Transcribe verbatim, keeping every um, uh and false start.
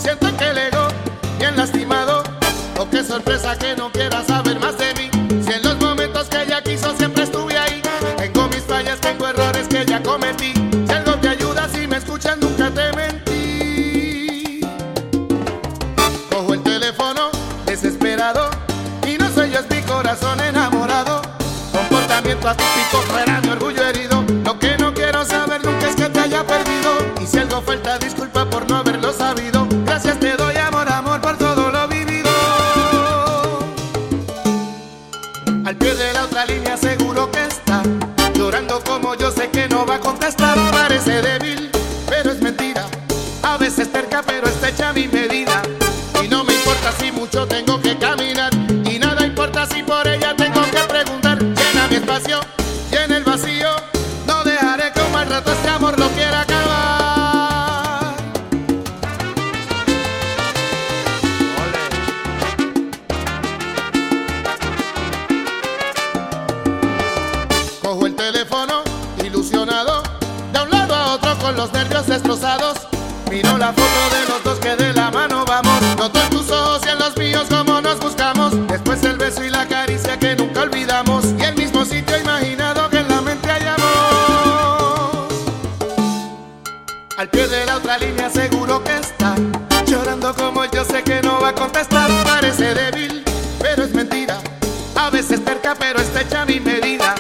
siento que el ego bien lastimado. Oh, qué sorpresa que no quiera saber más de mí. Si en los momentos que ella quiso siempre estuve ahí. Tengo mis fallas, tengo errores que ya cometí. Si algo te ayuda, si me escuchas nunca te mentí. Cojo el teléfono desesperado y no soy yo, es mi corazón enamorado. Comportamiento atípico, fuera mi orgullo herido. Lo que no quiero saber nunca es que te haya perdido. Y si algo falta, disculpa por no haberlo sabido. Gracias te doy, amor, amor, por todo lo vivido. Al pie de la otra línea seguro que está llorando como yo, sé que no va a contestar. Parece débil, pero es mentira. A veces terca, pero está hecha a mi medida. Y no me importa si mucho tengo que caminar. Y nada importa si por ella tengo que preguntar. Llena mi espacio, llena el vacío. No dejaré que un mal rato este amor lo quiera acabar. Cojo el teléfono ilusionado, de un lado a otro con los nervios destrozados. Miro la foto de los dos que de la mano vamos. Noto en tus ojos y en los míos cómo nos buscamos. Después el beso y la caricia que nunca olvidamos. Y el mismo sitio imaginado que en la mente hallamos. Al pie de la otra línea seguro que está llorando como yo, sé que no va a contestar. Parece débil, pero es mentira. A veces terca, pero está hecha a mi medida.